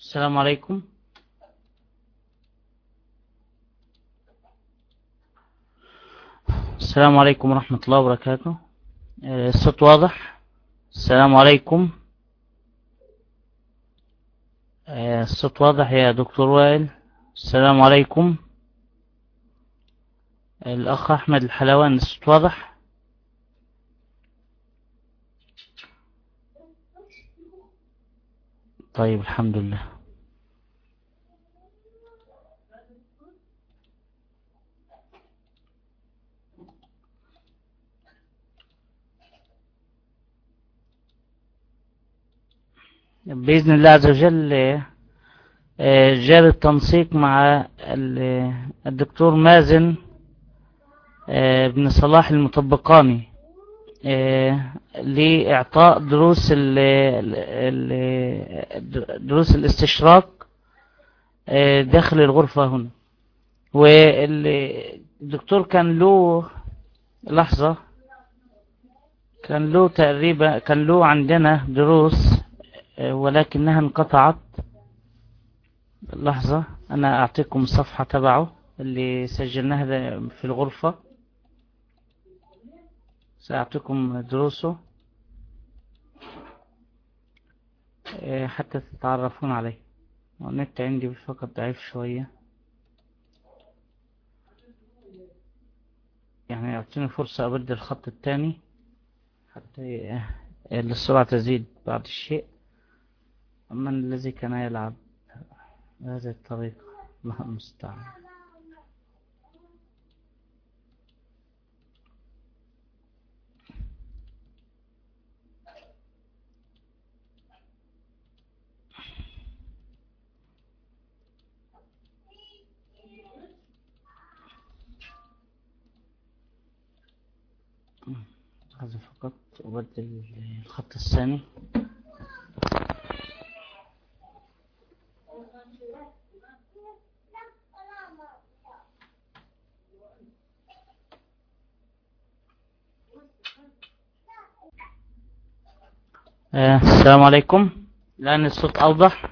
السلام عليكم. السلام عليكم ورحمة الله وبركاته. الصوت واضح؟ السلام عليكم. الصوت واضح يا دكتور وائل؟ السلام عليكم. الأخ أحمد الحلوان، الصوت واضح؟ طيب الحمد لله. بإذن الله عز وجل جاري التنسيق مع الدكتور مازن بن صلاح المطبقاني لإعطاء دروس الاستشراق داخل الغرفة هنا. والدكتور كان له عندنا دروس ولكنها انقطعت. لحظة، أنا أعطيكم الصفحة تبعه اللي سجلناها في الغرفة، سأعطيكم دروسه حتى تتعرفون عليه. النت عندي فقط ضعيف شوية، يعني أعطيني فرصة أبدل الخط الثاني حتى السرعة تزيد بعض الشيء. من الذي كان يلعب بهذه الطريقة؟ الله المستعان. هذا فقط أبدل الخط الثاني. السلام عليكم. الآن الصوت أوضح.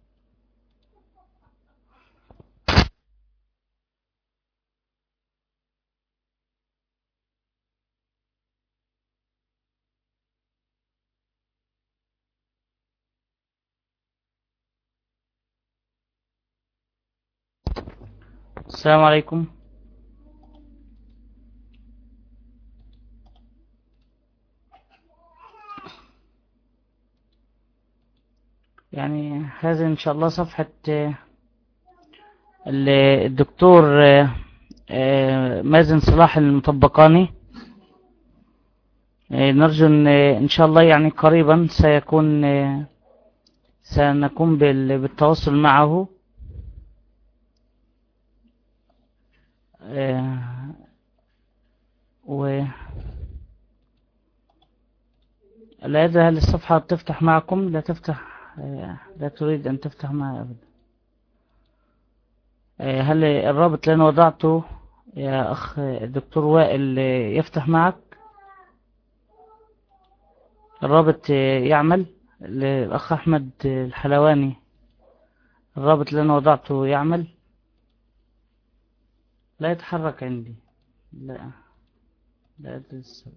السلام عليكم. يعني هذه إن شاء الله صفحة الدكتور مازن صلاح المطبقاني. نرجو إن شاء الله يعني قريبا سنقوم بالتواصل معه. لا هل الصفحة تفتح معكم؟ لا تفتح، لا تريد أن تفتح معي أبدا. هل الرابط اللي أنا وضعته يا أخ الدكتور وائل يفتح معك؟ الرابط يعمل للأخ أحمد الحلواني؟ الرابط اللي أنا وضعته يعمل؟ لا يتحرك عندي. لا لسه.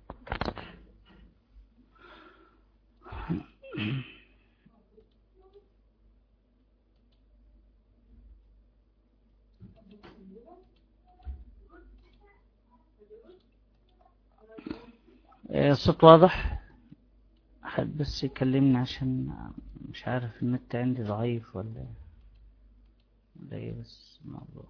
الصوت واضح؟ حد بس يكلمني عشان مش عارف النت عندي ضعيف ولا ايه بس الموضوع.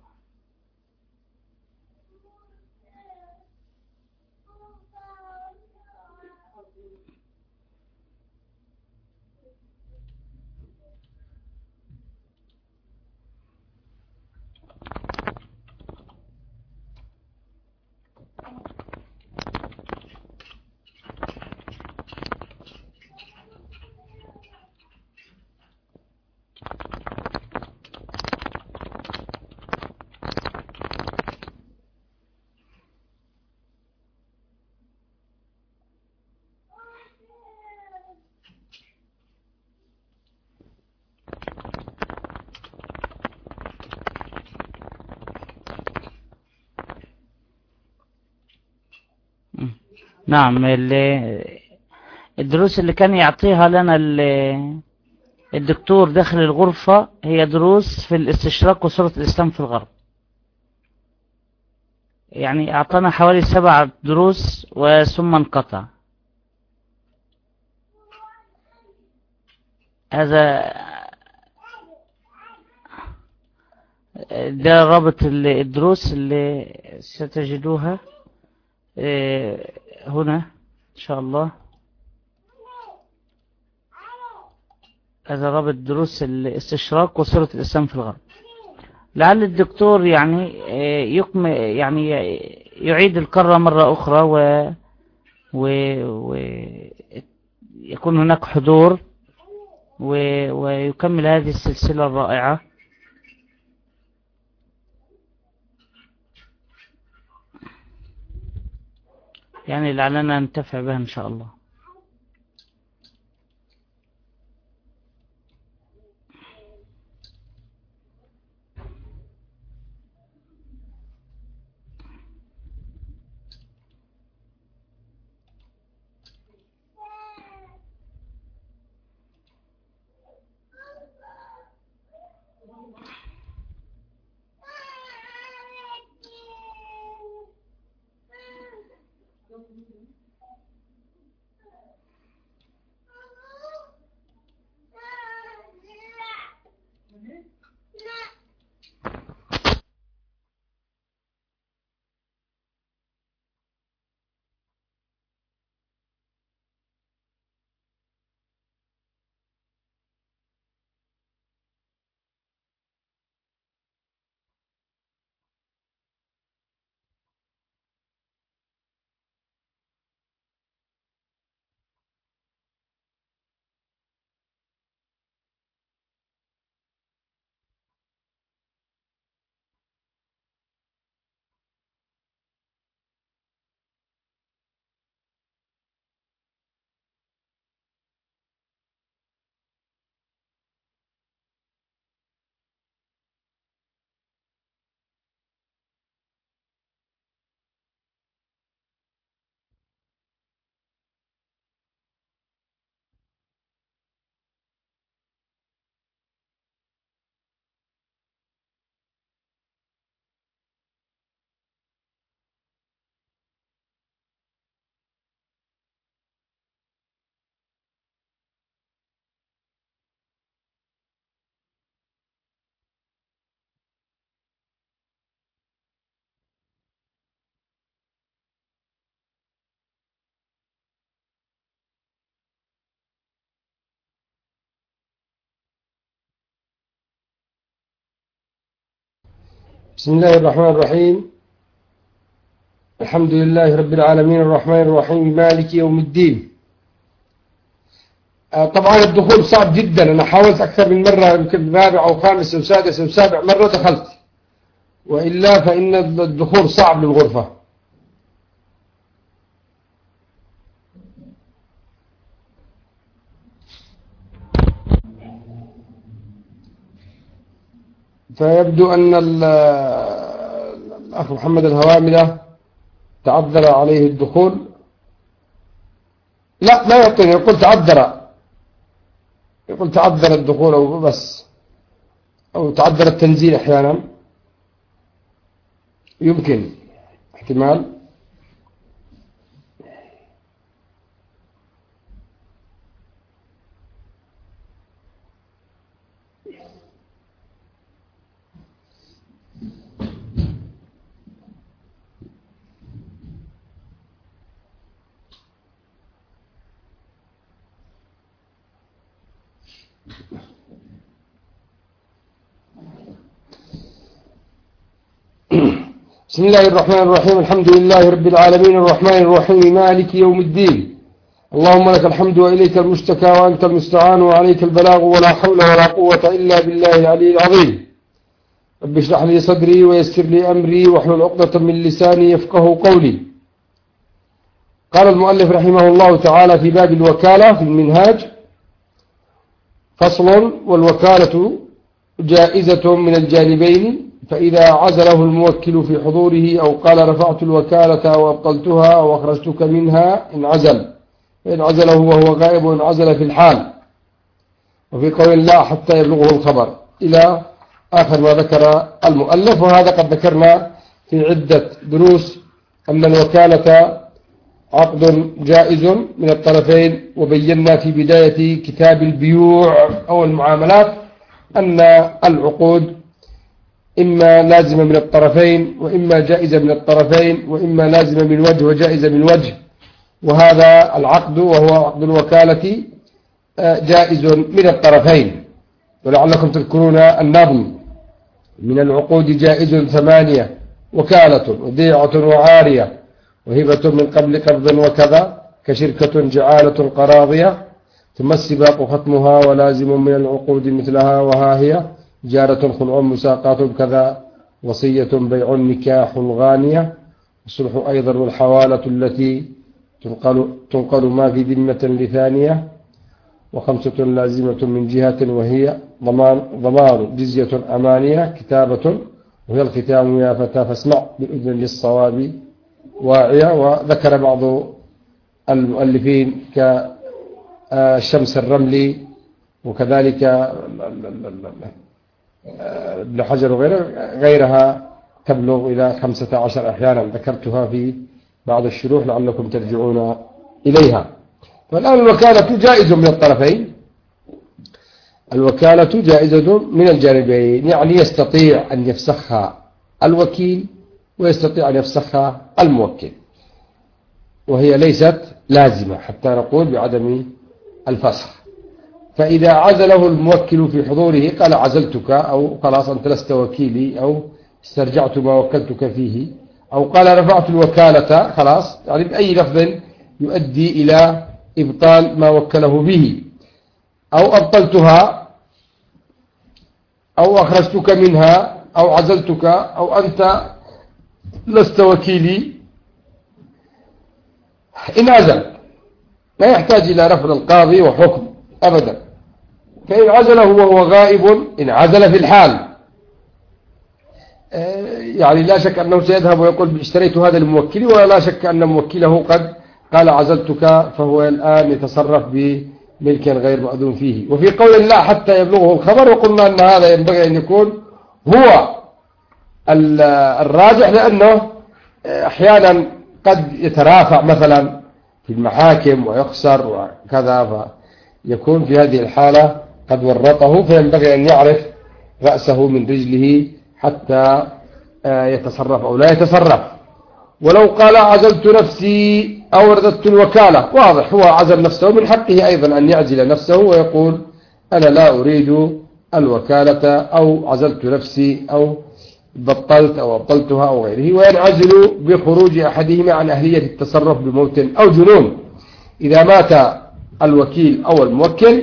نعم. الدروس اللي كان يعطيها لنا الدكتور داخل الغرفة هي دروس في الاستشراق وصورة الإسلام في الغرب. يعني أعطانا حوالي 7 دروس وثم انقطع. هذا ده رابط الدروس اللي ستجدوها هنا إن شاء الله. هذا رابط دروس الاستشراق وصورة الإسلام في الغرب. لعل الدكتور يعني يعني يعيد القرة مرة أخرى ويكون هناك حضور ويكمل هذه السلسلة الرائعة. يعني لعلنا ننتفع بها إن شاء الله. بسم الله الرحمن الرحيم. الحمد لله رب العالمين الرحمن الرحيم مالك يوم الدين. طبعا الدخول صعب جدا. أنا حاولت أكثر من مرة، يمكن رابع أو خامس أو سادس أو سابع مرة دخلت، وإلا فإن الدخول صعب للغرفة. فيبدو أن الأخ محمد الهوامدة تعذر عليه الدخول. لا يعطيني، يقول تعذر الدخول أو بس، أو تعذر التنزيل أحيانا، يمكن احتمال. بسم الله الرحمن الرحيم. الحمد لله رب العالمين الرحمن الرحيم مالك يوم الدين. اللهم لك الحمد وإليك المشتكى وأنت المستعان وعليك البلاغ ولا حول ولا قوة إلا بالله العلي العظيم. رب اشرح لي صدري ويسر لي أمري واحلل عقدة من لساني يفقه قولي. قال المؤلف رحمه الله تعالى في باب الوكالة في المنهاج: فصل: والوكالة جائزة من الجانبين، فإذا عزله الموكل في حضوره أو قال رفعت الوكالة أو أبطلتها أو أخرجتك منها انعزل، فإن عزله وهو غائب انعزل في الحال. وفي قول الله حتى يبلغه الخبر إلى آخر ما ذكر المؤلف. وهذا قد ذكرنا في عدة دروس أن الوكالة عقد جائز من الطرفين، وبينا في بداية كتاب البيوع أو المعاملات أن العقود إما لازمة من الطرفين وإما جائزة من الطرفين وإما لازمة من وجه وجائزة من وجه. وهذا العقد وهو عقد الوكالة جائز من الطرفين. ولعلكم تذكرون النظم: من العقود جائز 8 وكالة وديعة وعارية وهبة من قبل قبض وكذا، كشركة جعالة قراضية، ثم السباق ختمها ولازم من العقود مثلها، وها هي جارة خلع مساقات كذا، وصية بيع نكاح غانية، الصلح أيضا والحوالة التي تنقل ما في ذمة لثانية، و5 لازمة من جهة وهي ضمان جزية أمانية، كتابة وهي الختام يا فتى فاسمع بإذن للصواب واعية. وذكر بعض المؤلفين كالشمس الرملي وكذلك ابن حجر وغيرها تبلغ إلى 15 أحيانا، ذكرتها في بعض الشروح لعلكم ترجعون إليها. والآن الوكالة جائزة من الطرفين، الوكالة جائزة من الجانبين، يعني يستطيع أن يفسخها الوكيل ويستطيع أن يفسخها الموكل، وهي ليست لازمة حتى نقول بعدم الفسخ. فإذا عزله الموكل في حضوره قال عزلتك، أو خلاص أنت لست وكيلي، أو استرجعت ما وكلتك فيه، أو قال رفعت الوكالة، خلاص يعني بأي لفظ يؤدي إلى إبطال ما وكله به، أو أبطلتها، أو أخرجتك منها، أو عزلتك، أو أنت لست وكيلي، انعزل، لا يحتاج إلى رفع القاضي وحكم أبدا. فإن عزله وهو غائب انعزل في الحال، يعني لا شك أنه سيذهب ويقول اشتريت هذا الموكل، ولا شك أن موكله قد قال عزلتك، فهو الآن يتصرف بملك غير مأذون فيه. وفي قول الله حتى يبلغه الخبر، وقلنا أن هذا ينبغي أن يكون هو الراجح، لأنه أحيانا قد يترافع مثلا في المحاكم ويخسر وكذا، فيكون في هذه الحالة قد ورطه، فينبغي أن يعرف رأسه من رجله حتى يتصرف أو لا يتصرف. ولو قال عزلت نفسي أو رددت الوكالة، واضح هو عزل نفسه، من حقه أيضا أن يعزل نفسه ويقول أنا لا أريد الوكالة، أو عزلت نفسي، أو بطلت أو أبطلتها أو غيره، وينعزل بخروج أحدهما عن أهلية التصرف بموت أو جنون. إذا مات الوكيل أو الموكل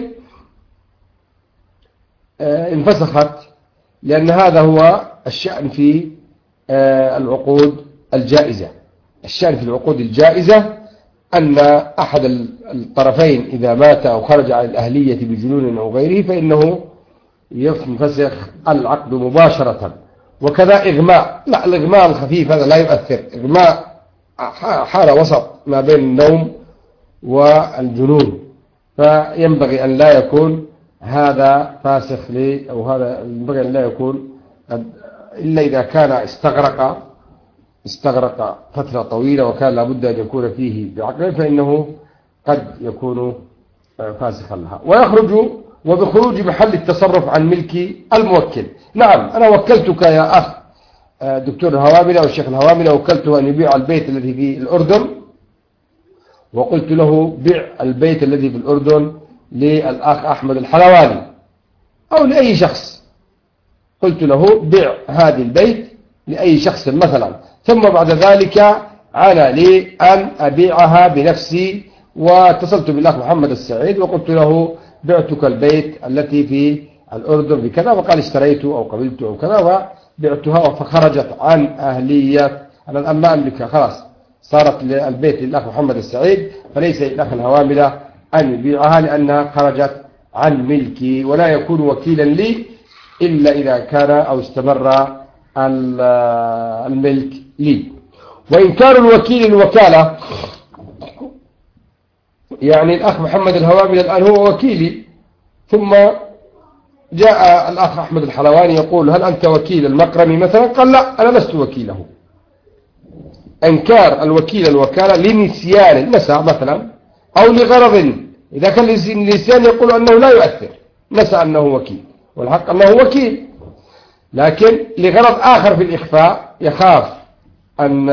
انفسخت، لأن هذا هو الشأن في العقود الجائزة. الشأن في العقود الجائزة أن أحد الطرفين إذا مات أو خرج عن الأهلية بجنون أو غيره فإنه ينفسخ العقد مباشرة. وكذا إغماء، لا الإغماء الخفيف هذا لا يؤثر، إغماء حالة وسط ما بين النوم والجنون، فينبغي أن لا يكون هذا فاسخ لي، أو هذا ينبغي أن لا يكون إلا إذا كان استغرق فترة طويلة وكان لابد أن يكون فيه بعقل، فإنه قد يكون فاسخا لها. ويخرج وبخروج محل التصرف عن ملك الموكل. نعم أنا وكلتك يا أخ دكتور الهواملة أو الشيخ الهواملة، وكلته أن يبيع البيت الذي في الأردن، وقلت له بيع البيت الذي في الأردن للأخ أحمد الحلواني أو لأي شخص، قلت له بيع هذه البيت لأي شخص مثلا، ثم بعد ذلك أنا لي أن أبيعها بنفسي، واتصلت بالأخ محمد السعيد وقلت له بعتك البيت التي في الأردن بكذا، وقال اشتريته أو قبلته أو كذا، وبعتها فخرجت عن أهلية، أنا الآن ما أملكها خلاص، صارت البيت للأخ محمد السعيد، فليس للأخ الهواملة أن يبيعها لأنها خرجت عن ملكي، ولا يكون وكيلا لي إلا إذا كان أو استمر الملك لي. وإن كان الوكيل الوكالة، يعني الأخ محمد الهوامل الآن هو وكيلي، ثم جاء الأخ أحمد الحلواني يقول هل أنت وكيل المقرمي مثلا؟ قال لا أنا لست وكيله. أنكار الوكيل الوكالة لنسيان نسى مثلا أو لغرض، إذا كان النسيان يقول أنه لا يؤثر، نسى أنه وكيل والحق أنه وكيل، لكن لغرض آخر في الإخفاء يخاف أن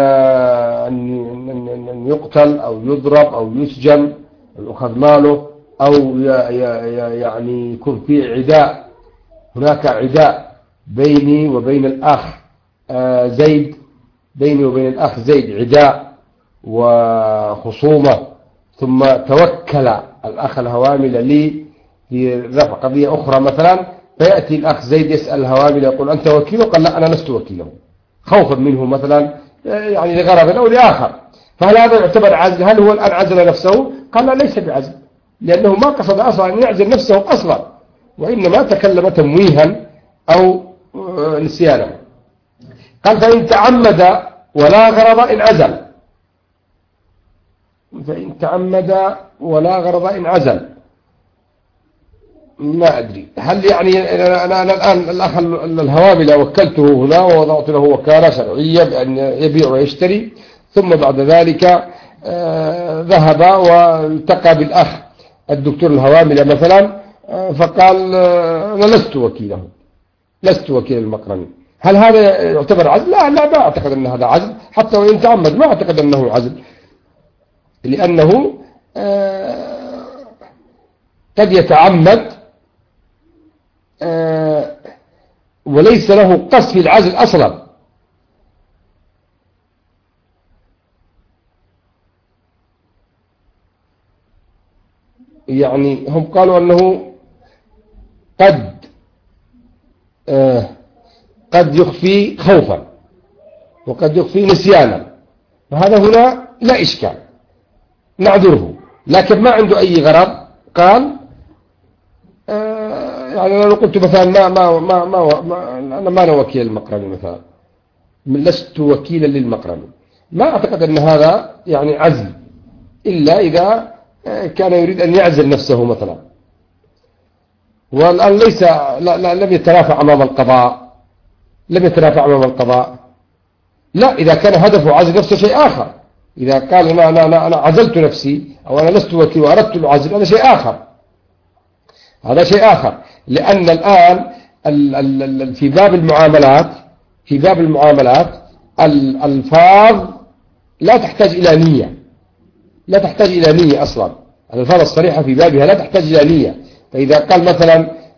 يقتل أو يضرب أو يسجن أو يؤخذ ماله، أو يعني يكون في عداء، هناك عداء بيني وبين الأخ زيد، بيني وبين الأخ زيد عداء وخصومة، ثم توكل الأخ الهوامل لي في رفع قضية أخرى مثلا، فيأتي الأخ زيد يسأل الهوامل يقول أنت وكيله؟ قال لا أنا لست وكيله، خوفا منه مثلا، يعني لغرض أو لآخر. فهل هذا يعتبر عزل؟ هل هو الآن عزل نفسه؟ قال لا ليس بعزل، لأنه ما قصد أصلا أن يعزل نفسه أصلا، وإنما تكلم تمويها أو نسيانا. قال فإن تعمد ولا غرض إن عزل، فإن تعمد ولا غرض إن عزل. ما أدري هل يعني أنا الآن الأخ الهوامل وكلته هنا ووضعت له وكالة شرعية بأن يبيع ويشتري، ثم بعد ذلك ذهب والتقى بالأخ الدكتور الهوامل مثلا، فقال أنا لست وكيله، لست وكيل المقرمي. هل هذا يعتبر عزل؟ لا ما أعتقد أن هذا عزل، حتى وإن تعمد ما أعتقد أنه عزل، لأنه قد يتعمد وليس له قصد في العزل أصلا. يعني هم قالوا أنه قد يخفي خوفا وقد يخفي نسيانا، فهذا هنا لا إشكال نعذره، لكن ما عنده أي غرض. قال يعني لو قلت مثلا أنا وكيل المقرمي مثلا، لست وكيلا للمقرمي، ما أعتقد أن هذا يعني عزل، إلا إذا كان يريد أن يعزل نفسه مثلا، والآن ليس لم يترافع أمام القضاء، لم يترافع أمام القضاء. لا، إذا كان هدفه عزل نفسه شيء آخر، إذا قال أنا عزلت نفسي أو أنا لست وكيل وأردت العزل، هذا شيء آخر، هذا شيء آخر. لأن الآن في باب المعاملات الألفاظ لا تحتاج إلى نية، لا تحتاج إلى نية أصلا، الألفاظ الصريحة في بابها لا تحتاج إلى نية. فإذا قال مثلا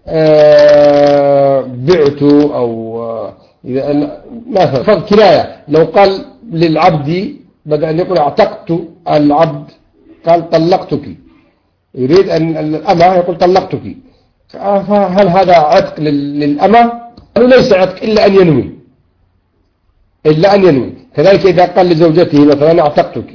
بعت أو إذا مثلا فرض كناية، لو قال للعبد بدل أن يقول اعتقت العبد قال طلقتك، يريد أن الأمة يقول طلقتك، فهل هذا عتق للأمة؟ قالوا ليس عتق إلا أن ينوي، كذلك إذا قال لزوجته مثلا اعتقتك،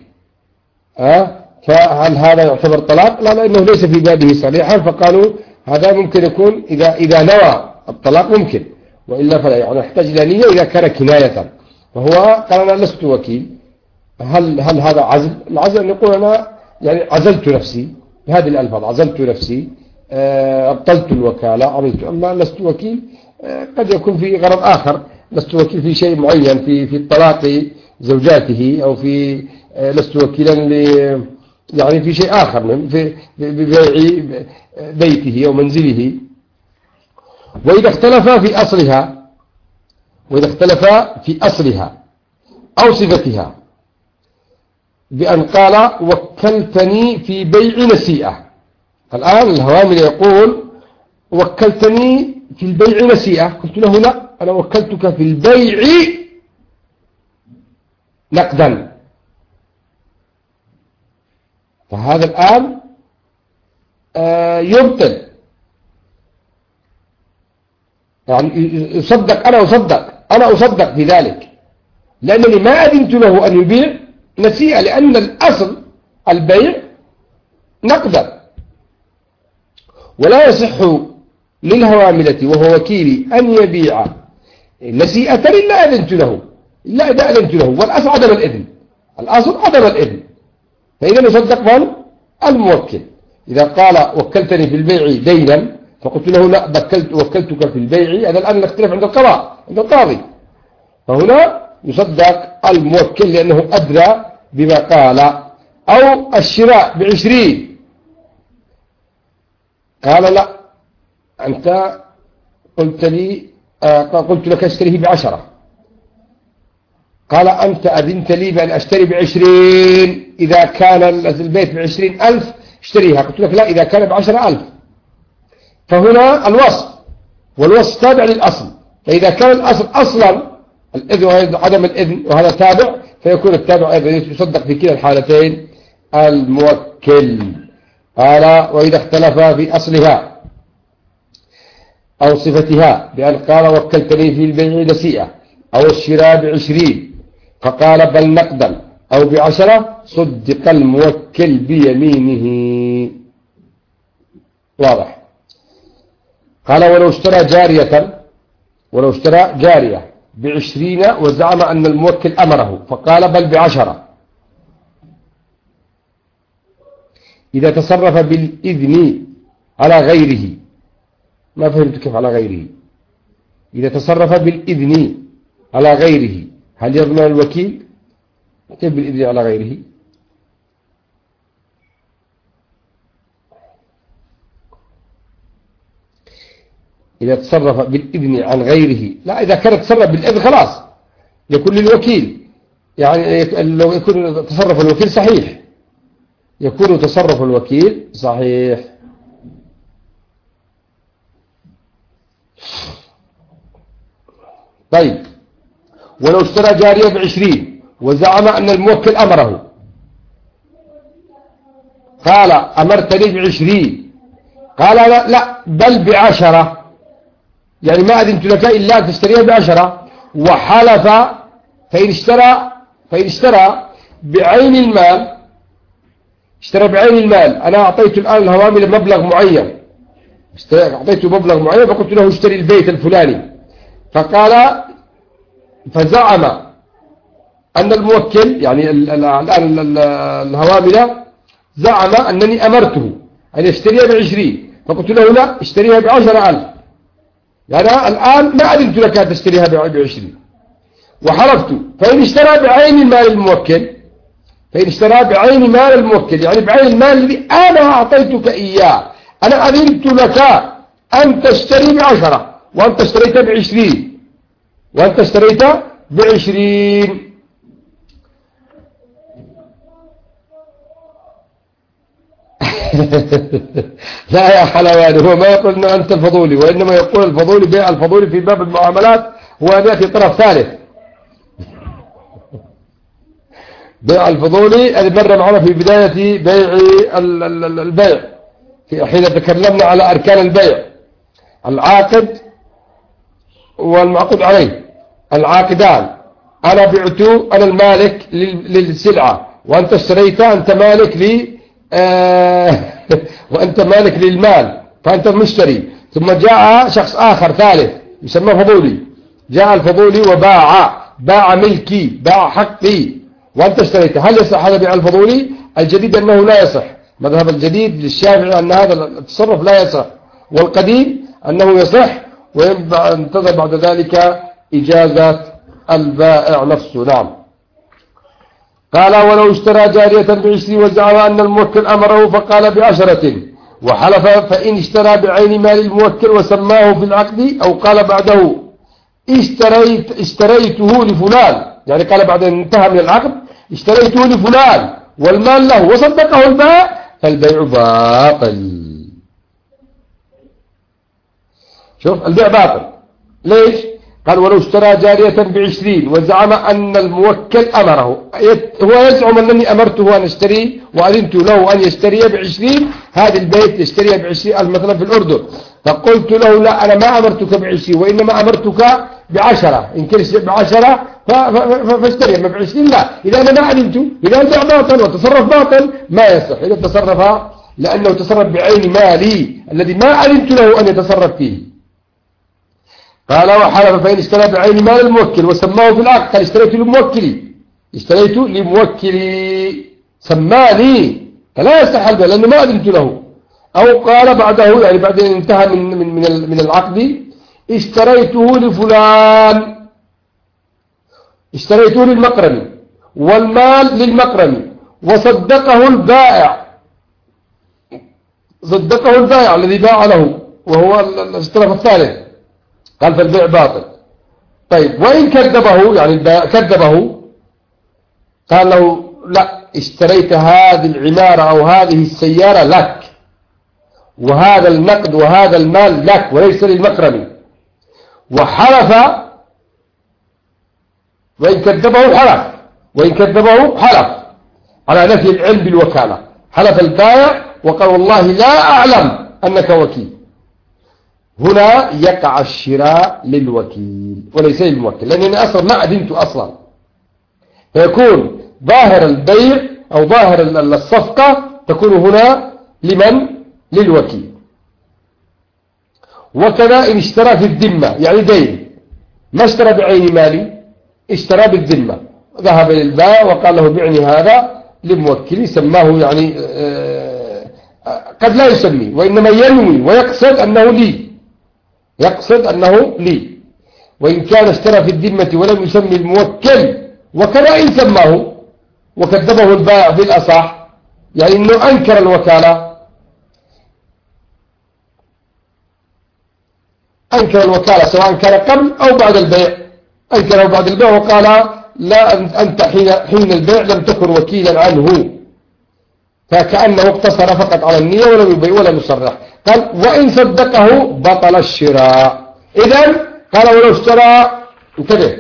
فهل هذا يعتبر طلاق؟ لا، لأنه ليس في بابه صريحا، فقالوا هذا ممكن يكون إذا نوى الطلاق ممكن، وإلا فلا، يعني يحتاج إلى نية إذا كان كناية. فهو قال أنا لست وكيل، هل هذا عزل؟ العزل أن يقول أنا يعني عزلت نفسي بهذه الألفاظ، عزلت نفسي، أبطلت الوكالة، عملت. أما لست وكيل قد يكون في غرض آخر، لست وكيل في شيء معين، في الطلاق زوجاته، أو في لست وكيلا يعني في شيء آخر، في ببيع بيته أو منزله. وإذا اختلف في أصلها أو صفتها بأن قال وكلتني في بيع نسيئة. الآن الهوامل يقول وكلتني في البيع نسيئة، قلت له لا، أنا وكلتك في البيع نقدا. فهذا الآن يبطل، يعني يصدق، أنا أصدق في ذلك، لأنني ما أذنت له أن يبيع نسيئة، لأن الأصل البيع نقدا، ولا يصح للهواملة وهو وكيلي أن يبيع نسيئة إلا أذنت له، إلا إذا أذنت له، والأصل عدم الإذن، الأصل عدم الإذن. فإذا يصدق من؟ الموكل. إذا قال وكلتني في البيع دينا فقلت له لا وكلتك في البيع، هذا الآن نختلف عند القضاء عند القاضي، فهنا يصدق الموكل لأنه أدرى بما قال. أو الشراء ب20، قال لا أنت قلت لك اشتريه ب10، قال أنت أذنت لي بأن أشتري ب20، إذا كان البيت ب20,000 اشتريها، قلت لك لا إذا كان ب10,000. فهنا الوصف، والوصف تابع للأصل، فإذا كان الأصل أصلا الإذن وعدم الإذن وهذا تابع، فيكون التابع أيضا يصدق في كلا الحالتين الموكل. قال وإذا اختلف في أصلها أو صفتها، بأن قال وكلتني في البيع نسيئة أو الشراء ب20 فقال بل نقدا أو ب10، صدق الموكل بيمينه. واضح. قال ولو اشترى جارية ب20 وزعم أن الموكل أمره فقال بل ب10، إذا تصرف بالإذن على غيره. ما فهمت كيف على غيره؟ إذا تصرف بالإذن على غيره هل يضمن الوكيل؟ كيف بالإذن على غيره؟ إذا تصرف بالإذن عن غيره، لا إذا كان تصرف بالإذن خلاص يكون للوكيل، يعني لو يكون تصرف الوكيل صحيح، يكون تصرف الوكيل صحيح. طيب ولو اشترى جارية ب20 وزعم أن الموكل أمره، قال أمرتني ب20، قال لا بل ب10، يعني ما أذنت لك إلا أن تشتريها ب10، وحلف فإن اشترى بعين المال، اشترى بعين المال، أنا أعطيت الآن الهوامل مبلغ معين، أعطيته مبلغ معين فقلت له اشتري البيت الفلاني، فزعم أن الموكل يعني الآن الهوامل زعم أنني أمرته أن يشتريها ب20، فقلت له لا اشتريها ب10,000، يعني الآن ما أذنت لك أن تشتريها ب20 وحلفت. فإن اشترى بعين المال الموكل، يعني بعين المال الذي أنا أعطيتك إياه، أنا أذنت لك أن تشتري ب10 وأنت اشتريت ب20، لا يا حلواني، هو ما يقول أنه أنت الفضولي، وإنما يقول الفضولي بيع الفضولي في باب المعاملات هو أن يأتي طرف ثالث. بيع الفضولي هذه مرة معنا في بداية بيع البيع، حين تكلمنا على أركان البيع: العاقد والمعقود عليه، العاقدان. أنا بعت، أنا المالك للسلعة وأنت اشتريت، أنت مالك وأنت مالك للمال، فأنت المشتري. ثم جاء شخص آخر ثالث يسمى فضولي، جاء الفضولي باع ملكي، باع حقي وأنت اشتريت. هل يصح هذا بيع الفضولي؟ الجديد أنه لا يصح، مذهب الجديد للشافعي أن هذا التصرف لا يصح، والقديم أنه يصح، وينتظر بعد ذلك إجازة البائع نفسه. نعم. قال ولو اشترى جارية ب20 وزعم أن الموكل أمره فقال ب10 وحلف، فإن اشترى بعين مال الموكل وسماه في العقد أو قال بعده اشتريته لفلان، يعني قال بعد أن انتهى من العقد اشتريته لفلان والمال له وصدقه البائع، فالبيع باطل. شوف البيع باطل ليش؟ قال ولو اشترى جارية ب20 وزعم أن الموكل أمره، هو يزعم أنني أمرته أن اشتري وأذنت له أن يشتري ب20 هذا البيت، يشتريها ب20 مثلا في الأردن، فقلت له لا أنا ما أمرتك ب20 وإنما أمرتك ب10، إن كنت ب10 فاشتريها ب20، لا إذا أنا ما علمت، إذا البيع باطل وتصرف باطل ما يصح، إذا تصرف لأنه تصرف بعين مالي الذي ما علمت له أن يتصرف فيه. قال وحلف فإن اشترى بعين مال الموكل وسماه في العقد، قال اشتريت لموكلي، اشتريت لموكلي سماني، فلا يستحل به لأنه ما علمت له. أو قال بعده يعني بعد أن انتهى من العقد اشتريته لفلان، اشتريته للمقرمي والمال للمقرمي وصدقه البائع، صدقه البائع الذي باع له وهو الطرف الثالث، قال فالبيع باطل. طيب وإن كذبه يعني البائع كذبه، قال له لا اشتريت هذه العمارة أو هذه السيارة لك، وهذا النقد وهذا المال لك وليس للمقرمي، وحلف، وإن كذبه حلف، وإن كذبه حلف على نفي العلم بالوكالة. حلف البائع وقال والله لا أعلم أنك وكيل. هنا يقع الشراء للوكيل وليس للموكل، لأنني أصلا ما أدنت أصلا، فيكون ظاهر البيع أو ظاهر الصفقة تكون هنا لمن؟ للوكيل. وكذا إن اشترى في الذمة يعني دين، ما اشترى بعين مالي، اشترى بالذمة، ذهب للبائع وقال له بعني هذا لموكلي، سماه يعني قد لا يسمي وإنما ينوي ويقصد أنه لي، يقصد أنه لي. وإن كان اشترى في الذمة ولم يسمي الموكل وكذا إن سماه وكذبه البائع في الأصح، يعني أنه أنكر الوكالة، أنكر الوكالة سواء كان قبل أو بعد البيع، أنكره بعد البيع وقال لا أنت حين البيع لم تكن وكيلا عنه، فكأنه اقتصر فقط على النية ولم يبيع ولم يصرح. قال وإن صدقه بطل الشراء. إذن قال ولو اشترى انتبه،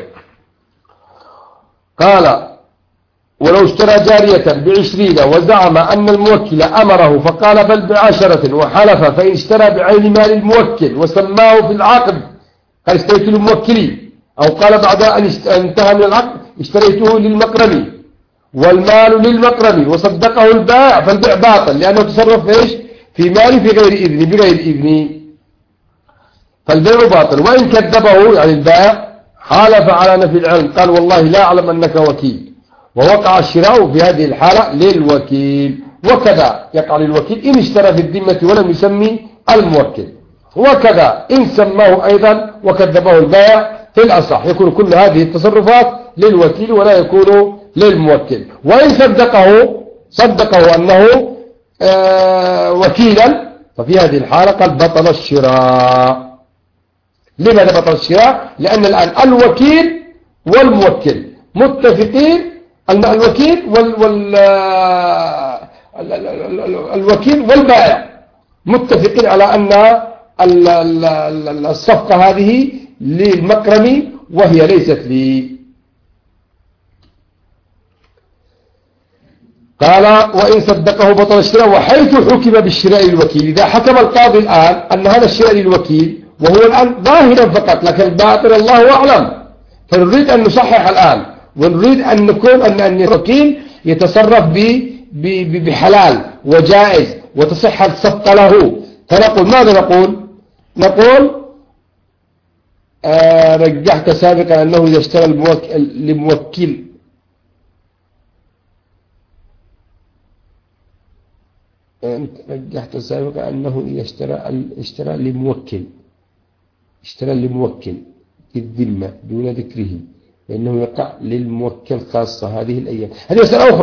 قال ولو اشترى جارية ب20 وزعم أن الموكل أمره فقال بل ب10 وحلف، فإن اشترى بعين مال الموكل وسماه في العقد قال اشتريت للموكلي، أو قال بعد أن انتهى من العقد اشتريته للمقرمي والمال للمقرمي وصدقه البائع، فالبيع باطل لأنه تصرف ايش؟ في مالي في غير إذني بغير إذني، فالبيع باطل. وإن كذبه يعني البائع حالف على نفي العلم، قال والله لا أعلم أنك وكيل، ووقع الشراء في هذه الحالة للوكيل. وكذا يقع للوكيل إن اشترى في الذمة ولم يسمي الموكل، وكذا إن سماه أيضا وكذبه البائع في الأصح، يكون كل هذه التصرفات للوكيل ولا يكون للموكل. وإن صدقه أنه وكيلا، ففي هذه الحالة قد بطل الشراء. لماذا بطل الشراء؟ لأن الآن الوكيل والموكل متفقين، الوكيل الوكيل والبائع متفقين على أن الصفقة هذه للمقرمي وهي ليست لي. قال وإن صدقه بطل الشراء. وحيث حكم بالشراء للوكيل، إذا حكم القاضي الآن أن هذا الشراء للوكيل وهو الآن ظاهرا فقط لكن الباطل الله أعلم، فنريد أن نصحح الآن ونريد أن نكون أن الوكيل يتصرف بحلال وجائز وتصح الصفقة له. فنقول ماذا نقول رجحت سابقا أنه إذا اشترى لموكل رجحت سابقا أنه إذا اشترى لموكل في الذمة دون ذكره، لأنه يقع للموكل خاصة هذه الأيام. هذه مسألة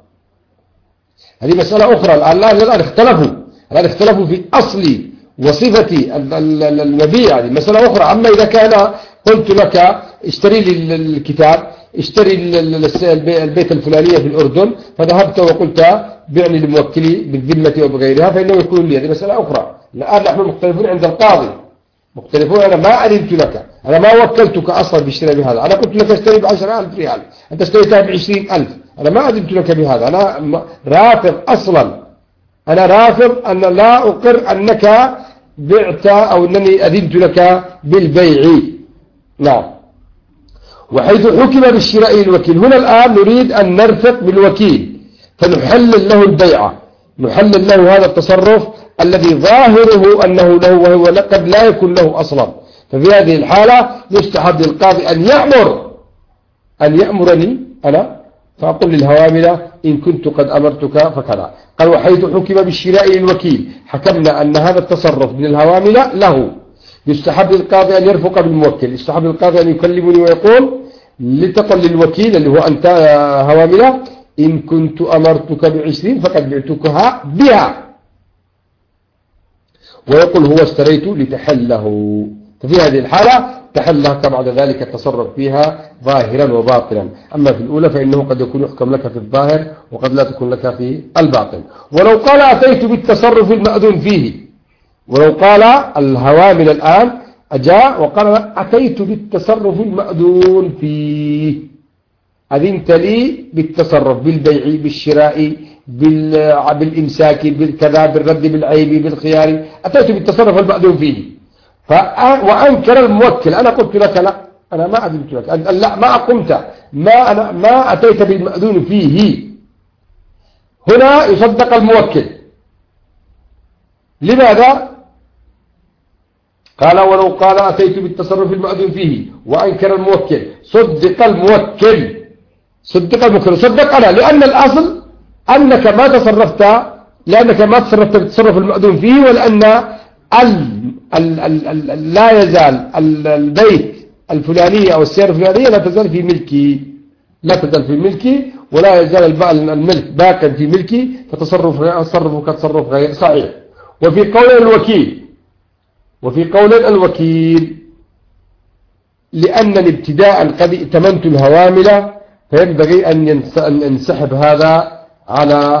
أخرى. الآن اختلفوا في أصل وصفة المبيع، هذه مسألة أخرى. أما إذا كان قلت لك اشتري لي الكتاب، اشتري البيت الفلانية في الأردن، فذهبت وقلت بعني لموكلي بالذمة أو بغيرها، فإنه يكون لي، هذه مسألة أخرى. الآن نحن مختلفون عند القاضي، مختلفون. أنا ما أذنت لك، أنا ما وكلتك أصلا بالشراء بهذا، أنا قلت لك اشتري ب10,000 ريال، أنت اشتريتها ب20,000، أنا ما أذنت لك بهذا، أنا رافض أصلا، أنا رافض أن لا أقر أنك بعت أو أنني أذنت لك بالبيع. نعم. وحيث حكم بالشراء للوكيل، هنا الآن نريد أن نرفق بالوكيل فنحلل له البيعة. نحلل له هذا التصرف الذي ظاهره أنه له وهو قد لا يكون له أصلا. ففي هذه الحالة يستحب للقاضي أن يأمرني أنا، فأقول للهوامل إن كنت قد أمرتك فكذا. قال وحيث حكم بالشراء للوكيل حكمنا أن هذا التصرف من الهوامل له. يستحب للقاضي أن يرفق بالموكل، يستحب للقاضي أن يكلمني ويقول لتقل للوكيل اللي هو أنت هوامل إن كنت أمرتك ب20 فقد بعتكها بها، ويقول هو اشتريت لتحله. ففي هذه الحالة تحلها بعد ذلك التصرف فيها ظاهرا وباطنا. أما في الأولى فإنه قد يكون يحكم لك في الظاهر وقد لا تكون لك في الباطن. ولو قال أتيت بالتصرف المأذون فيه، ولو قال الهوامل الآن أجاء وقال أتيت بالتصرف المأذون فيه، أذنت لي بالتصرف بالبيع بالشراء بالإمساك بالكذا بالرد بالعيب بالخيار، أتيت بالتصرف المأذون فيه. وأنكر الموكل، أنا قلت لك لا أنا ما أذنت لك، لا ما أقمت، ما أتيت بالمأذون فيه. هنا يصدق الموكل. لماذا؟ قال ولو قال أتيت بالتصرف المأذون فيه وأنكر الموكل صدق الموكل، صدق أنا، لأن الأصل أنك ما تصرفت بالتصرف المأذون فيه، ولأن لا يزال البيت الفلانية أو السيارة الفلانية لا تزال في ملكي، ولا يزال الملك باقا في ملكي، فتصرفك تصرف غير صحيح. وفي قول الوكيل لأنني ابتداء قد ائتمنت الهوامل فينبغي أن ينسحب هذا على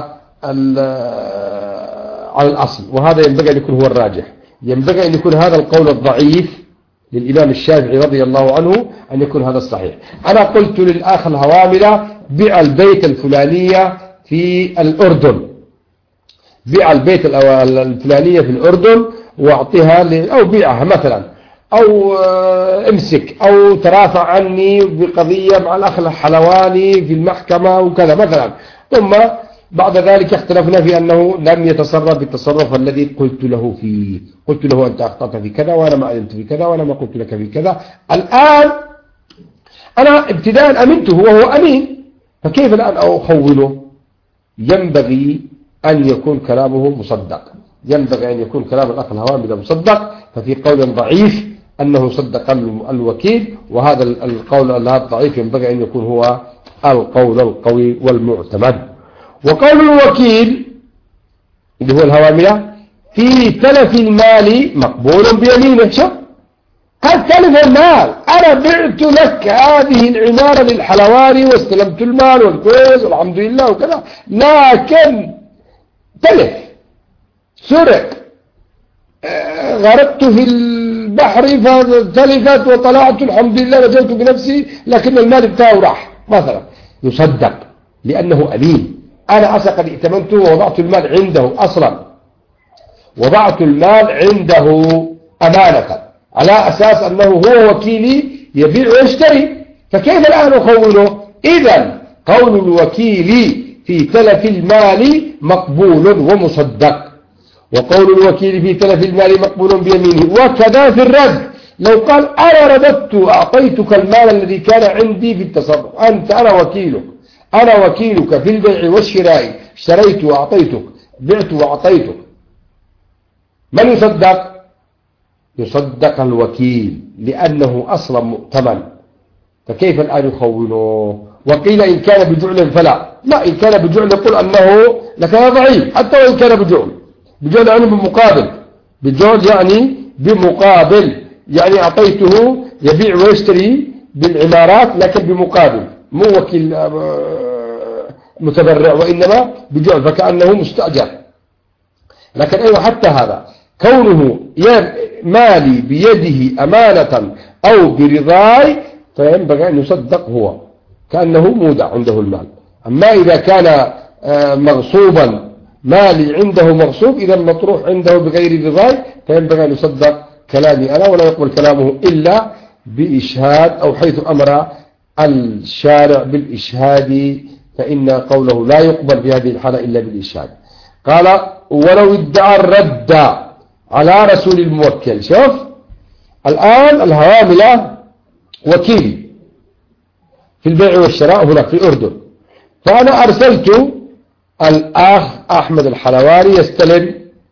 الأصل، وهذا ينبغي أن يكون هو الراجح. ينبغي أن يكون هذا القول الضعيف للإمام الشافعي رضي الله عنه أن يكون هذا الصحيح. أنا قلت للآخ الهوامل بيع البيت الفلانية في الأردن، بيع البيت الفلانية في الأردن واعطيها أو بيعها مثلا، أو امسك أو ترافع عني بقضية مع الأخ الحلواني في المحكمة وكذا مثلا، ثم بعد ذلك اختلفنا في أنه لم يتصرف بالتصرف الذي قلت له فيه، قلت له أنت أخطأت في كذا وأنا ما علمت في كذا وأنا ما قلت لك في كذا. الآن أنا ابتداء أمنته وهو أمين، فكيف الآن أخوله؟ ينبغي أن يكون كلامه مصدق، ينبغي أن يكون كلام الأخ الهوامل مصدق. ففي قول ضعيف أنه صدق الوكيل، وهذا القول الضعيف ينبغي أن يكون هو القول القوي والمعتمد. وقول الوكيل اللي هو الهوامل في تلف المال مقبول بيمينه. شوف هل تلف المال، أنا بعت لك هذه العمارة للحلواني واستلمت المال والكويس والحمد لله وكذا، لكن تلف، سرق، غرقت في البحر فتلفت وطلعت الحمد لله نجوت بنفسي، لكن المال بتاعه راح مثلا، يصدق لأنه أمين. أنا أصلا قد ائتمنته ووضعت المال عنده، أصلا وضعت المال عنده أمانة على أساس أنه هو وكيلي يبيع ويشتري، فكيف الآن أخونه؟ إذن قول الوكيل في تلف المال مقبول ومصدق، وقول الوكيل في تلف المال مقبول بيمينه. وكذا في الرد، لو قال أنا رددت أعطيتك المال الذي كان عندي في التصرف، أنا وكيلك في البيع والشراء، اشتريت وأعطيتك، بعت وأعطيتك، من يصدق؟ يصدق الوكيل لأنه أصلا مؤتمن، فكيف الآن يخونه؟ وقيل إن كان بجعل فلا، لا، إن كان بجعل يقول أنه لكان ضعيف، حتى وإن كان بجعل يعني بمقابل، يعني أعطيته يبيع ويشتري بالعمارات لكن بمقابل، مو وكيل متبرع، وإنما بجعل فكأنه مستأجر. لكن أيوة حتى هذا كونه مالي بيده أمانة أو برضاي فينبغي أن يصدق هو كأنه مودع عنده المال. أما إذا كان مغصوبا، مالي عنده مغصوب، إذا مطروح عنده بغير رضاي، فينبغي أن يصدق كلامي أنا ولا يقبل كلامه إلا بإشهاد، أو حيث أمر الشارع بالإشهاد، فإن قوله لا يقبل في هذه الحالة إلا بالإشهاد. قال ولو ادعى الرد على رسول الموكل. شوف الآن الهواملة وكيل في البيع والشراء هناك في الأردن، فأنا أرسلت الأخ أحمد الحلواني يستلم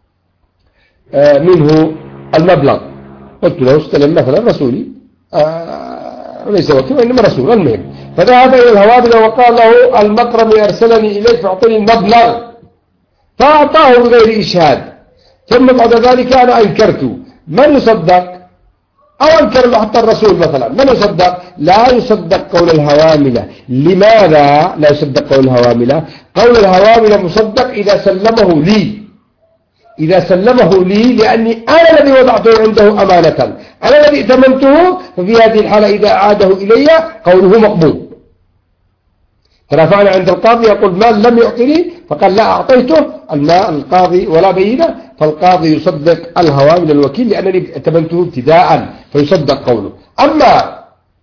منه المبلغ، قلت له استلم مثلا رسولي ليس وكيل وإنما رسول المهم، فذهب إلى الهواملة وقال له المكرم أرسلني إليك فأعطني المبلغ، فأعطاه بغير إشهاد. ثم بعد ذلك أنا أنكرت، من يصدق؟ أو أنكر له حتى الرسول مثلا، من يصدق؟ لا يصدق قول الهواملة. لماذا لا يصدق قول الهواملة؟ قول الهواملة مصدق إذا سلمه لي، إذا سلمه لي لأني أنا الذي وضعته عنده أمانة، أنا الذي ائتمنته، ففي هذه الحالة إذا أعاده إلي قوله مقبول. فرفعنا عند القاضي يقول مال لم يعطني، فقال لا أعطيته المال القاضي ولا بينة، فالقاضي يصدق الهوامل الوكيل لأنني ائتمنته ابتداء فيصدق قوله. أما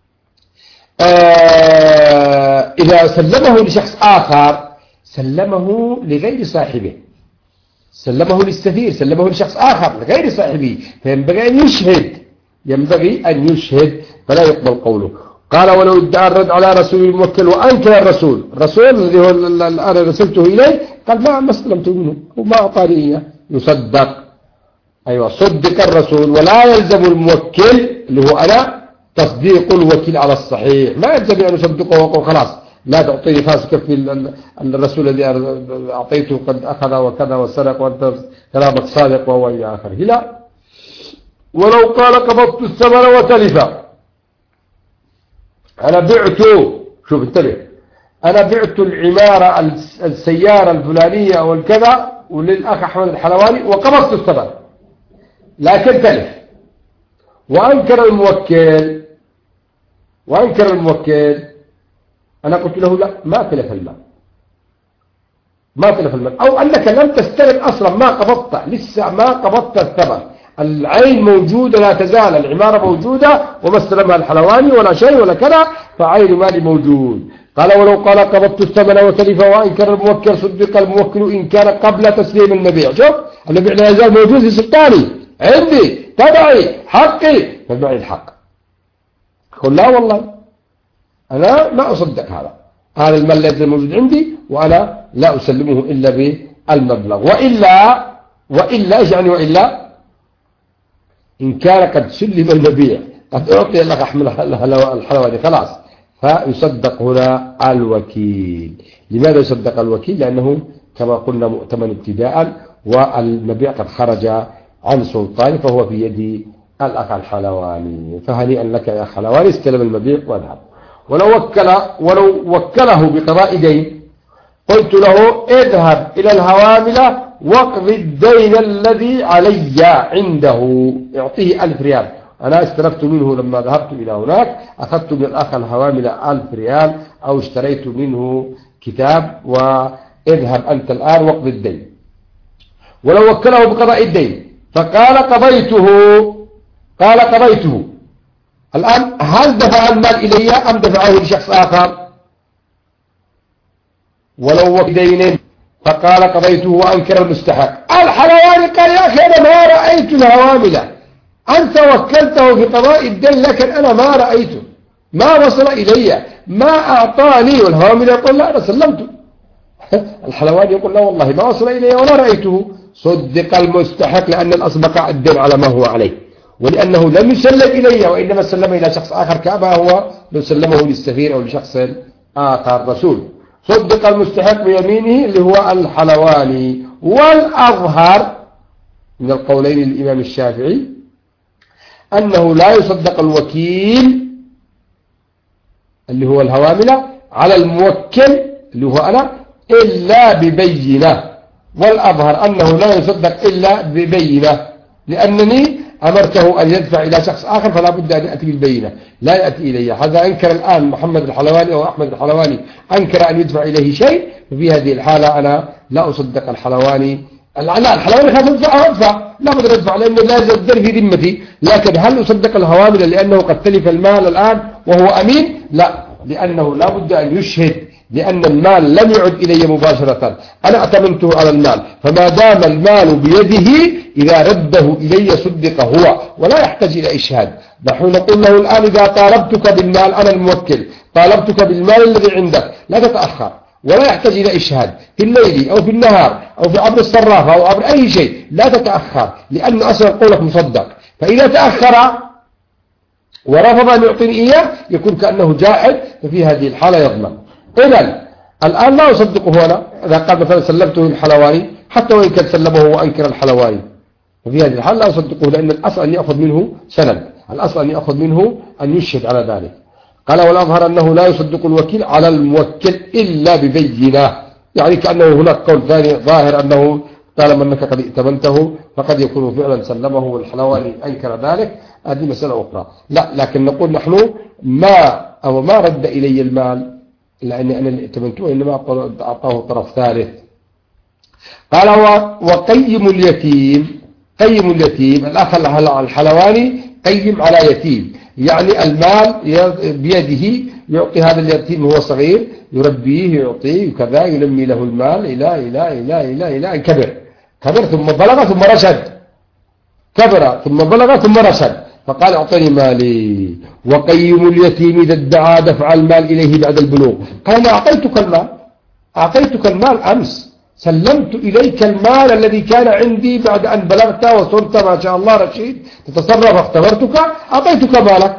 إذا سلمه لشخص آخر، سلمه لغير صاحبه، سلمه للسفير، سلمه لشخص آخر لغير صاحبه، فينبغي أن يشهد، ينبغي أن يشهد فلا يقبل قوله. قال ولو ادعى الرد على رسول الموكل وأنكر الرسول الذي هو أنا رسلته إليه، قال ما استلمت منه وما أعطاني إياه، يصدق. أيوة صدق الرسول، ولا يلزم الموكل اللي هو أنا تصديق الوكيل على الصحيح، ما يلزم أن يصدقه ويقول خلاص لا تعطيني خاص كفي الرسول الذي أعطيته قد أخذ وكذا وسرق وأنت كلامك صادق وهو إلى آخره. لا. ولو قال قبضت الثمن وتلف، أنا بعته، شوف انتبه، أنا بعت العمارة السيارة الفلانية أو الكذا وللأخ أحمد الحلواني وقبضت الثمن، لكن تلف، وأنكر الموكل، أنا قلت له لا ما تلف المال، ما تلف المال، أو أنك لم تستلم أصلا، ما قبضت، لسه ما قبضت الثمن، العين موجودة لا تزال، العمارة موجودة وما استلمها الحلواني ولا شيء ولا كذا، فعين مالي موجود. قال ولو قال قبضت الثمن وتلف وأنكر الموكل صدق الموكل إن كان قبل تسليم المبيع. شوف المبيع لا يزال موجود في سلطاني، عندي، تبعي، حقي، فالمعي الحق. قل لا والله أنا ما أصدق هذا المال لا يزال موجود عندي وأنا لا أسلمه إلا بالمبلغ. وإلا إيش يعني وإلا؟ إن كان قد سلم المبيع، قد أعطي لك أحمد الحلواني خلاص، فيصدق هنا الوكيل. لماذا يصدق الوكيل؟ لأنه كما قلنا مؤتمن ابتداء، والمبيع قد خرج عن سلطان فهو في يد الأخ الحلواني، فهنيئا لك يا حلواني، استلم المبيع واذهب. ولو وكله بقضاء دين، قلت له اذهب إلى الهواملة واقض الدين الذي علي عنده، اعطيه 1000 ريال، أنا استلفت منه لما ذهبت إلى هناك، أخذت من الأخ الهواملة 1000 ريال أو اشتريت منه كتاب، واذهب أنت الآن واقض الدين. ولو وكله بقضاء الدين فقال قضيته، الآن هل دفع المال إلي أم دفعه لشخص آخر؟ ولو وكل دين فقال قضيته وأنكر المستحق، الحلواني قال يا أخي أنا ما رأيت الهواملة، أنت وكلته في قضاء الدين لكن أنا ما رأيته، ما وصل إلي، ما أعطاني، والهواملة يقول لا أنا سلمته. الحلواني يقول لا والله ما وصل إلي ولا رأيته. صدق المستحق لأن الأصل بقى الدين على ما هو عليه، ولأنه لم يسلم إلي وإنما سلم إلى شخص آخر كما هو لو سلمه للسفير أو لشخص آخر رسول. صدق المستحق بيمينه اللي هو الحلواني. والأظهر من القولين للإمام الشافعي أنه لا يصدق الوكيل اللي هو الهواملة على الموكل اللي هو أنا إلا ببينة، والأظهر أنه لا يصدق إلا ببينة، لأنني أمرته أن يدفع إلى شخص آخر فلا بد أن يأتي بالبينة، لا يأتي إلي. هذا أنكر الآن محمد الحلواني أو أحمد الحلواني أنكر أن يدفع إليه شيء، ففي هذه الحالة أنا لا أصدق الحلواني. لا الحلواني خاف أدفع، لا بد أدفع لأنه لا يزدر في ذمتي، لكن هل أصدق الهوامل لأنه قد تلف المال الآن وهو أمين؟ لا، لأنه لا بد أن يشهد لأن المال لم يعد إلي مباشرة، أنا اعتمنته على المال، فما دام المال بيده إذا رده إلي صدق هو ولا يحتاج إلى إشهاد. نحن نقول له الآن إذا طالبتك بالمال، أنا الموكل طالبتك بالمال الذي عندك، لا تتأخر ولا يحتاج إلى إشهاد في الليل أو في النهار أو في عبر الصرافة أو عبر أي شيء، لا تتأخر، لأن أصلا قولك مصدق. فإذا تأخر ورفض أن يعطيني إياه يكون كأنه جاحد، ففي هذه الحالة يضمن. إذن الآن لا أصدقه أنا إذا قال مثلا سلمته الحلواني، حتى وإن كان سلمه وأنكر الحلواني، ففي هذه الحالة لا أصدقه، لأن الأصل أن يأخذ منه سند، الأصل أن يأخذ منه أن يشهد على ذلك. قال والأظهر أنه لا يصدق الوكيل على الموكل إلا ببينة، يعني كأنه هناك قول ثاني ظاهر أنه طالما أنك قد ائتمنته فقد يكون فعلا سلمه والحلواني أنكر ذلك، هذه مسألة أخرى. لا، لكن نقول نحن ما رد إلي المال لأني أنا اللي ائتمنته، إنما أعطاه طرف ثالث. قال وقيم اليتيم، قيم اليتيم الأخ الحلواني قيم على يتيم، يعني المال بيده، يعطي هذا اليتيم وهو صغير، يربيه يعطيه وكذا، ينمي له المال إلى أن كبر ثم بلغ ثم رشد، كبر ثم بلغ ثم رشد، فقال اعطني مالي. وقيم اليتيم إذا ادعى دفع المال إليه بعد البلوغ، قال أعطيتك المال أمس، سلمت إليك المال الذي كان عندي بعد أن بلغت وصرت ما شاء الله رشيد تتصرف، اختبرتك أعطيتك مالك.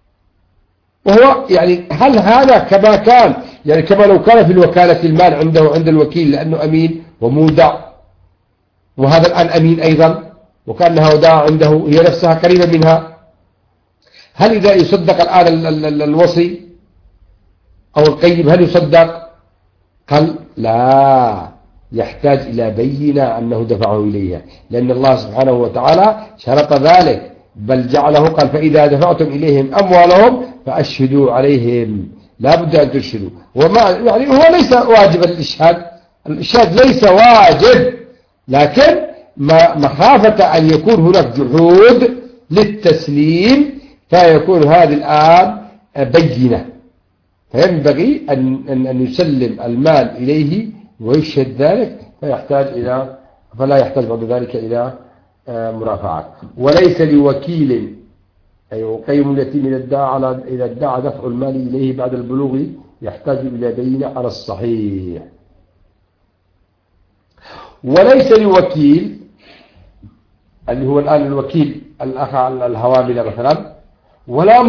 وهو يعني هل هذا كما كان، يعني كما لو كان في الوكالة المال عنده عند الوكيل لأنه أمين ومودع، وهذا الآن أمين أيضا وكأنها وداع عنده هي نفسها قريبة منها، هل إذا يصدق الآن الوصي أو القيم هل يصدق؟ قال لا، يحتاج إلى بينة أنه دفعه إليها، لأن الله سبحانه وتعالى شرط ذلك، بل جعله قال فإذا دفعتم إليهم أموالهم فأشهدوا عليهم، لا بد أن تشهدوا. وما يعني هو ليس واجب الإشهاد ليس واجب، لكن مخافة أن يكون هناك جحود للتسليم فيكون هذه الآن بينة، فينبغي أن يسلم المال إليه ويشهد ذلك، فلا يحتاج بعد ذلك إلى مرافعات. وليس لوكيل أي قيم اليتيم إذا ادعى دفع المال إليه بعد البلوغ يحتاج إلى بينة على الصحيح. وليس لوكيل اللي هو الآن الوكيل الأخ الهوامل مثلا، ولا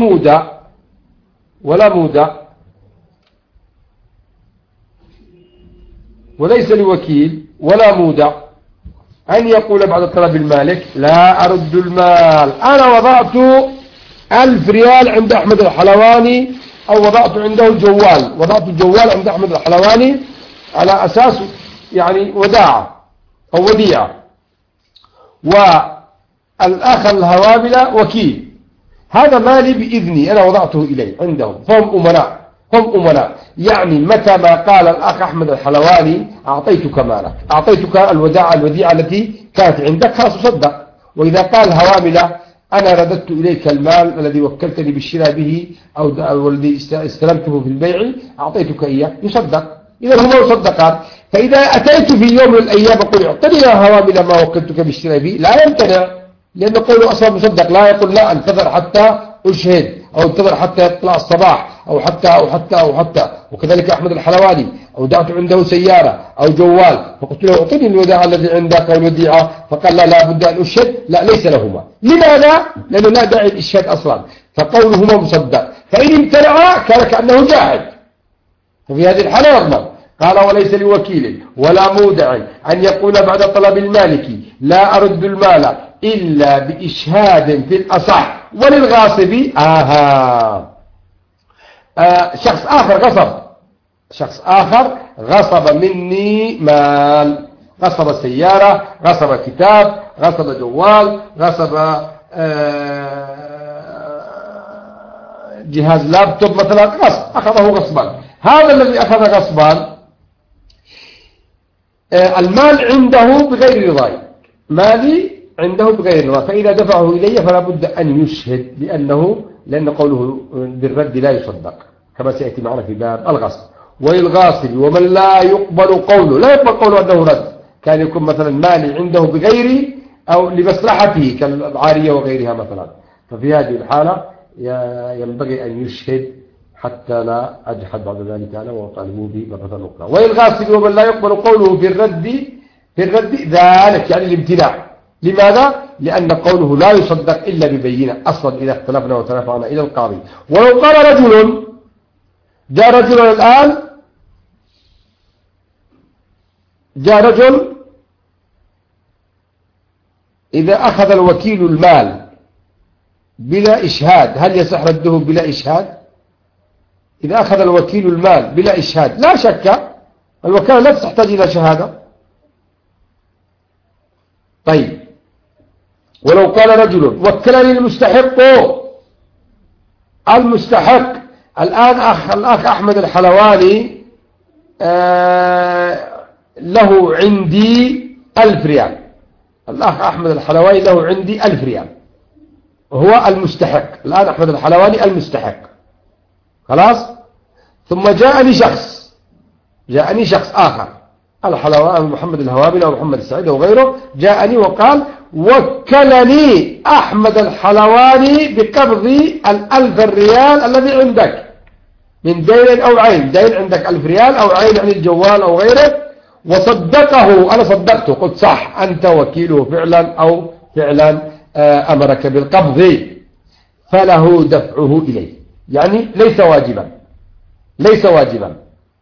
مودع وليس لوكيل ولا مودع أن يقول بعد طلب المالك لا أرد المال، أنا وضعت 1000 ريال عند أحمد الحلواني، أو وضعت عنده الجوال عند أحمد الحلواني على أساس يعني وداعة أو وديعة، والأخ الهوامل وكيل، هذا مالي بإذني أنا وضعته إليه عندهم، هم أمناء، يعني متى ما قال الأخ أحمد الحلواني أعطيتك مالك، أعطيتك الوديعة التي كانت عندك، خلاص صدق. وإذا قال هواملة أنا رددت إليك المال الذي وكلتني بالشراء به أو الذي استلمته في البيع أعطيتك إياه، يصدق. إذا هما يصدقان. فإذا أتيت في يوم من الأيام أقول اعطني يا هوامل ما وكلتك بالشراء به، لا يمتنع، لأن قوله أصلا مصدق، لا يقول لا انتظر حتى أشهد أو انتظر حتى يطلع الصباح أو حتى. وكذلك أحمد الحلواني أودعت عنده سيارة أو جوال فقلت له اعطني الوداع الذي عندك أو الوديعة، فقال لا بد أن أشهد، لا ليس لهما. لماذا؟ لأنه لا داعي الإشهاد أصلا، فقولهما مصدق، فإن امتنعا كان كأنه جاحد، ففي هذه الحالة يضمن. قال وليس لوكيل ولا مودع أن يقول بعد طلب المالك لا أرد المال إلا بإشهاد في الأصح. وللغاصب شخص آخر غصب مني مال، غصب سيارة، غصب كتاب، غصب جوال، غصب جهاز لابتوب مثلا، أخذه غصبا. هذا الذي أخذ غصبا المال عنده بغير رضاي، مالي عنده بغير رضاي، فإذا دفعه إلي فلا بد أن يشهد، لأن قوله بالرد لا يصدق كما سيأتي معنا في باب الغصب. والغاصب ومن لا يقبل قوله، لا يقبل قوله أنه رد، كان يكون مثلا مالي عنده بغير أو لمصلحته كالعارية وغيرها مثلا، ففي هذه الحالة ينبغي أن يشهد حتى لا أجحد بعد ذلك أنا وأطالبه بمرة أخرى. والغاصب ومن لا يقبل قوله في الرد ذلك يعني الامتناع. لماذا؟ لأن قوله لا يصدق إلا ببينة أصلا إذا اختلفنا وتنافعنا إلى القاضي. ولو قال رجل، جاء رجل إذا أخذ الوكيل المال بلا إشهاد هل يصح رده بلا إشهاد؟ إذا أخذ الوكيل المال بلا إشهاد لا شك الوكالة لا تحتاج إلى شهادة. طيب ولو قال رجل وكلني المستحق الآن الأخ أحمد الحلواني له عندي 1000 ريال، الأخ أحمد الحلواني له عندي 1000 ريال وهو المستحق، الآن أحمد الحلواني المستحق خلاص. ثم جاءني شخص آخر، الحلواني محمد الهوابي أو محمد السعيد أو غيره، جاءني وقال وكلني أحمد الحلواني بقبض 1000 ريال الذي عندك من دين أو عين، دين عندك 1000 ريال أو عين عن الجوال أو غيره، وصدقه، أنا صدقته قلت صح أنت وكيله فعلا أو فعلا أمرك بالقبض، فله دفعه إليه، يعني ليس واجبا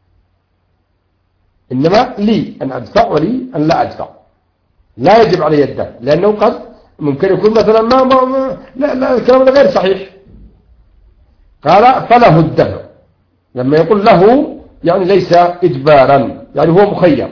إنما لي أن أدفع ولي أن لا أدفع، لا يجب علي الدفع، لأنه قد ممكن يكون مثلا لا الكلام ده غير صحيح. قال فله الدفع، لما يقول له يعني ليس إجبارا، يعني هو مخير.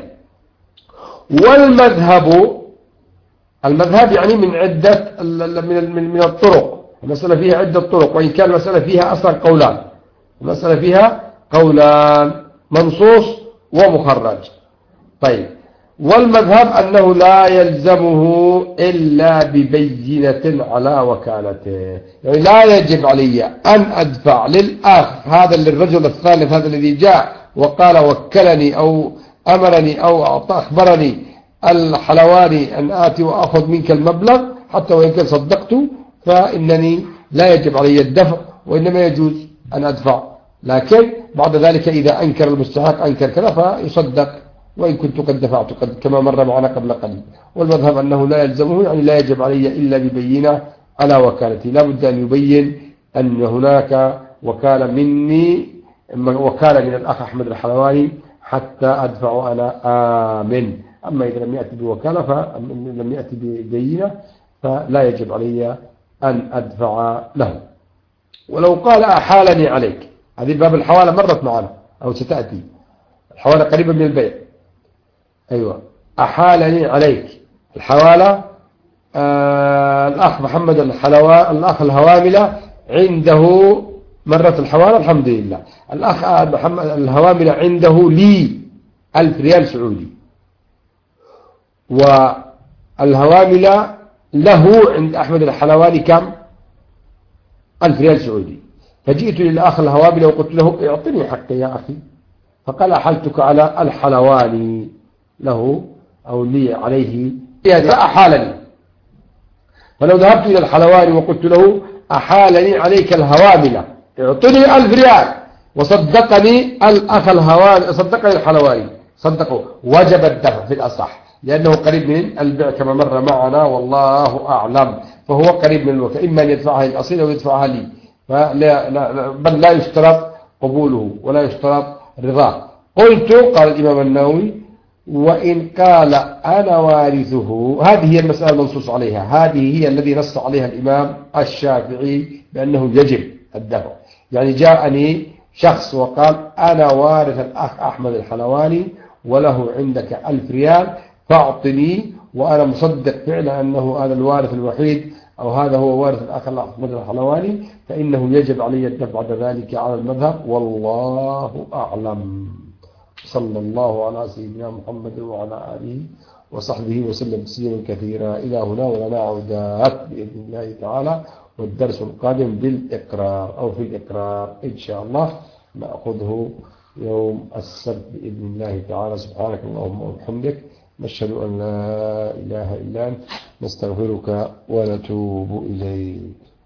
المذهب يعني من عدة من الطرق، المسألة فيها عدة طرق، وإن كان المسألة فيها أصلا قولان، المسألة فيها قولان منصوص ومخرج. طيب والمذهب أنه لا يلزمه إلا ببينة على وكالته، يعني لا يجب علي أن أدفع للآخر هذا للرجل الثالث هذا الذي جاء وقال وكلني أو أمرني أو أخبرني الحلواني أن آتي وأخذ منك المبلغ حتى وإن كان صدقته، فإنني لا يجب علي الدفع وإنما يجوز أن أدفع، لكن بعد ذلك إذا أنكر المستحق أنكر كذا فيصدق وإن كنت قد دفعت كما مر معنا قبل قليل. والمذهب أنه لا يلزمه، يعني لا يجب علي إلا ببينة على وكالتي، لا بد أن يبين أن هناك وكالة مني، وكالة من الأخ أحمد الحلواني حتى أدفع أنا آمن. أما إذا لم يأتي بوكالة فلم يأتي ببينة فلا يجب علي أن أدفع له. ولو قال أحالني عليك، هذه باب الحوالة مرت معنا أو ستأتي، الحوالة قريبة من البيع. أيوة أحالني عليك الحوالة، الأخ محمد الأخ الهواملة عنده مرت الحوالة الحمد لله، الأخ محمد الهواملة عنده لي 1000 ريال سعودي، والهواملة له عند أحمد الحلواني كم؟ 1000 ريال سعودي. فجئت للأخ الهواملة وقلت له اعطني حقي يا أخي، فقال أحلتك على الحلواني له أو لي عليه، فأحالني. فلو ذهبت إلى الحلواني وقلت له أحالني عليك الهواملة اعطني 1000 ريال وصدقني الأخ الهواملة، صدقني الحلواني صدقه، وجب الدفع في الأصح لأنه قريب من البيع كما مر معنا والله أعلم، فهو قريب من الوكالة، إما أن يدفعها الأصيل أو يدفعها لي، بل لا يشترط قبوله ولا يشترط رضاه. قلت قال الإمام النووي وإن قال أنا وارثه، هذه هي المسألة المنصوص عليها، هذه هي الذي نص عليها الإمام الشافعي بأنه يجب الدفع. يعني جاءني شخص وقال أنا وارث الأخ أحمد الحلواني وله عندك 1000 ريال فاعطني، وأنا مصدق فعلا أنه هذا الوارث الوحيد أو هذا هو وارث الأخ أحمد الحلواني، فإنه يجب علي الدفع بعد ذلك على المذهب والله أعلم. صلى الله على سيدنا محمد وعلى آله وصحبه وسلم تسليما كثيرا. إلى هنا ولنا عودات بإذن الله تعالى، والدرس القادم بالإقرار أو في الإقرار إن شاء الله نأخذه يوم السبت بإذن الله تعالى. سبحانك اللهم وبحمدك، نشهد أن لا إله إلا أنت، نستغفرك ونتوب إليك.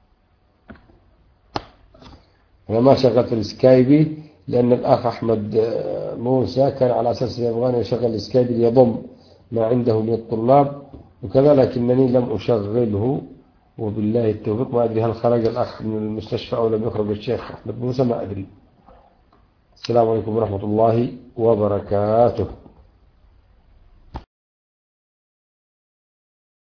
أنا ما شغلت السكايبي لأن الأخ أحمد موسى كان على أساس يبغاني يشغل السكايبي ليضم ما عنده من الطلاب وكذا، لكنني لم أشغله، وبالله التوفيق. ما أدري هل خرج الأخ من المستشفى أو لم يخرج الشيخ أحمد موسى، ما أدري. السلام عليكم ورحمة الله وبركاته.